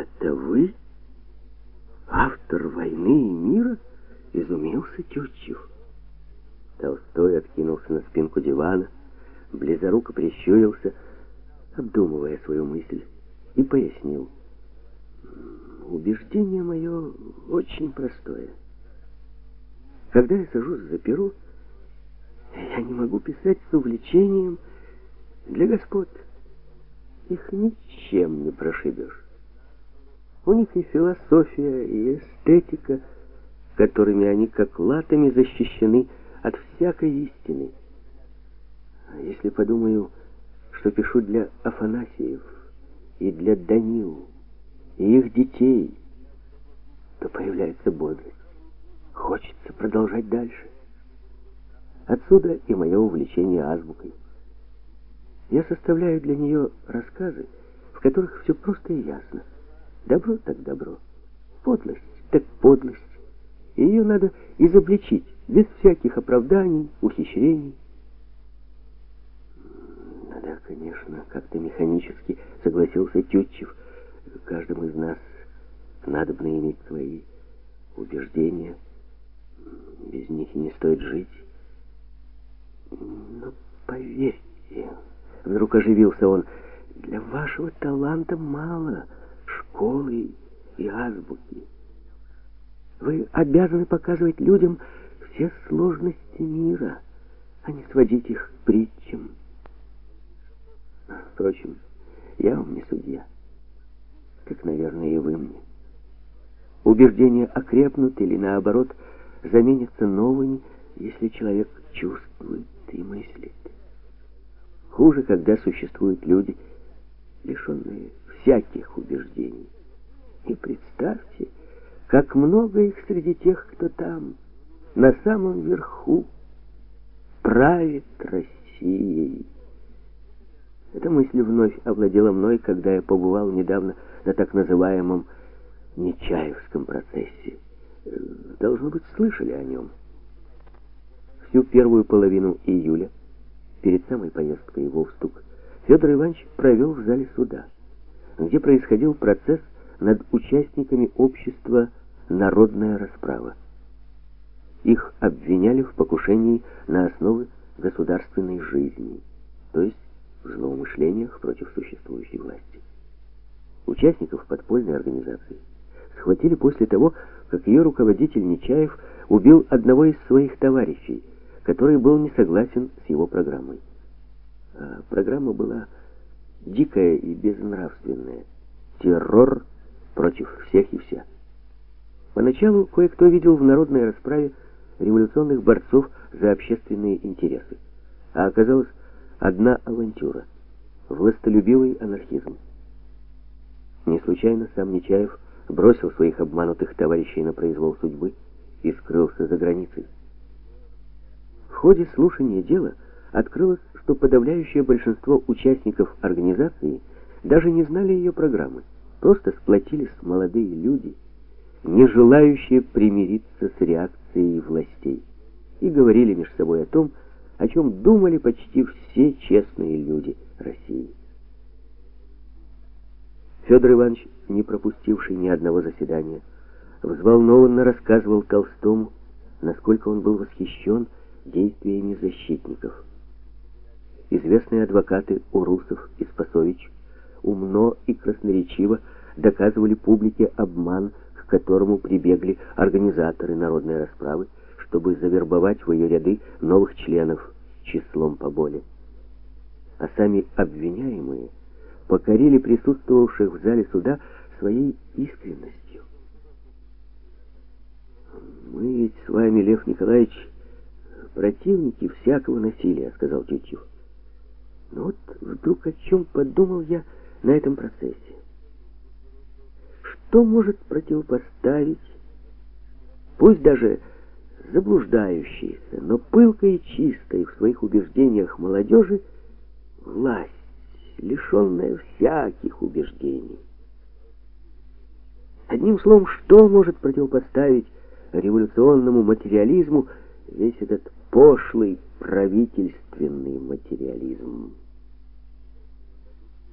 Это вы? Автор «Войны и мира»? Изумился Тютчев. Толстой откинулся на спинку дивана, близоруко прищурился, обдумывая свою мысль, и пояснил. Убеждение мое очень простое. Когда я сажусь за перо, я не могу писать с увлечением для господ. Их ничем не прошибешь. У них и философия, и эстетика, которыми они как латами защищены от всякой истины. А если подумаю, что пишу для Афанасьев и для Данил, и их детей, то появляется бодрость. Хочется продолжать дальше. Отсюда и мое увлечение азбукой. Я составляю для нее рассказы, в которых все просто и ясно. Добро так добро, подлость так подлость. И ее надо изобличить, без всяких оправданий, ухищрений. Да, конечно, как-то механически согласился Тютчев. Каждому из нас надобно иметь свои убеждения. Без них и не стоит жить. Но поверьте, вдруг оживился он, для вашего таланта мало школы и азбуки. Вы обязаны показывать людям все сложности мира, а не сводить их к притчам. Впрочем, я вам не судья, как, наверное, и вы мне. Убеждения окрепнут или, наоборот, заменятся новыми, если человек чувствует и мыслит. Хуже, когда существуют люди, лишенные всяких убеждений. И представьте, как много их среди тех, кто там, на самом верху, правит Россией. Эта мысль вновь овладела мной, когда я побывал недавно на так называемом Нечаевском процессе. Должно быть, слышали о нем. Всю первую половину июля, перед самой поездкой в Вовстук, Федор Иванович провел в зале суда, где происходил процесс над участниками общества «Народная расправа». Их обвиняли в покушении на основы государственной жизни, то есть в злоумышлениях против существующей власти. Участников подпольной организации схватили после того, как ее руководитель Нечаев убил одного из своих товарищей, который был не согласен с его программой. А программа была дикая и безнравственная. Террор против всех и вся. Поначалу кое-кто видел в народной расправе революционных борцов за общественные интересы. А оказалось, одна авантюра. Властолюбивый анархизм. Не случайно сам Нечаев бросил своих обманутых товарищей на произвол судьбы и скрылся за границей. В ходе слушания дела открылось, что подавляющее большинство участников организации даже не знали ее программы. Просто сплотились молодые люди, не желающие примириться с реакцией властей, и говорили между собой о том, о чем думали почти все честные люди России. Федор Иванович, не пропустивший ни одного заседания, взволнованно рассказывал Толстому, насколько он был восхищен действиями защитников. Известные адвокаты Урусов и Спасович умно и красноречиво доказывали публике обман, к которому прибегли организаторы народной расправы, чтобы завербовать в ее ряды новых членов числом поболее. А сами обвиняемые покорили присутствовавших в зале суда своей искренностью. «Мы ведь с вами, Лев Николаевич, противники всякого насилия», — сказал Тютчев. Но вот вдруг о чем подумал я на этом процессе. Что может противопоставить, пусть даже заблуждающейся, но пылкой и чистой в своих убеждениях молодежи, власть, лишенная всяких убеждений? Одним словом, что может противопоставить революционному материализму весь этот пошлый правительственный материализм?